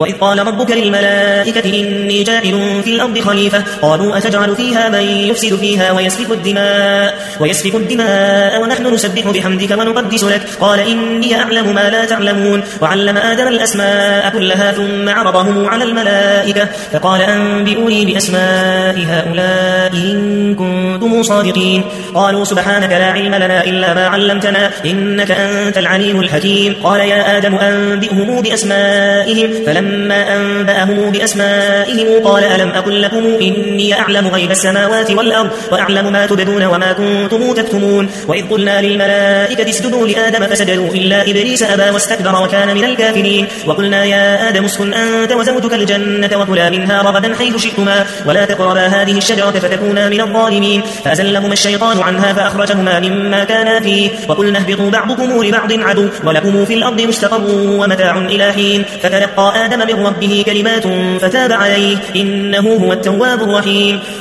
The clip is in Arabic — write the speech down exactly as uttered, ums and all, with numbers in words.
وإذ قال ربك للملائكة إني جاعل في الأرض خليفة قالوا أتجعل فيها من يفسد فيها ويسفك الدماء, ويسفك الدماء ونحن نسبح بحمدك ونقدس لك قال إني أعلم ما لا تعلمون وعلم آدم الأسماء كلها ثم عرضهم على الملائكة فقال أنبئوني بأسماء هؤلاء إن كنتم صادقين قالوا سبحانك لا علم لنا إلا ما علمتنا إنك أنت العليم الحكيم قال يا آدم أنبئهم بأسمائهم فلما لما أنبأهم بأسمائهم قال ألم أقل لكم إني أعلم غيب السماوات والأرض وأعلم ما تبدون وما كنتم تكتمون وإذ قلنا للملائكة اسجدوا لآدم فسجدوا إلا إبليس أبى واستكبر وكان من الكافرين وقلنا يا آدم اسكن أنت وزوجك الجنة وكلا منها رغدا حيث شئتما ولا تقربا هذه الشجرة فتكونا من الظالمين فأزلهما الشيطان عنها فأخرجهما مما كانا فيه وقلنا اهبطوا بعضكم لبعض عدو ولكم في الأرض مستقر ومتاع إلى حين فتلقى آدم من ربه كلمات فتاب عليه إنه هو التواب الرحيم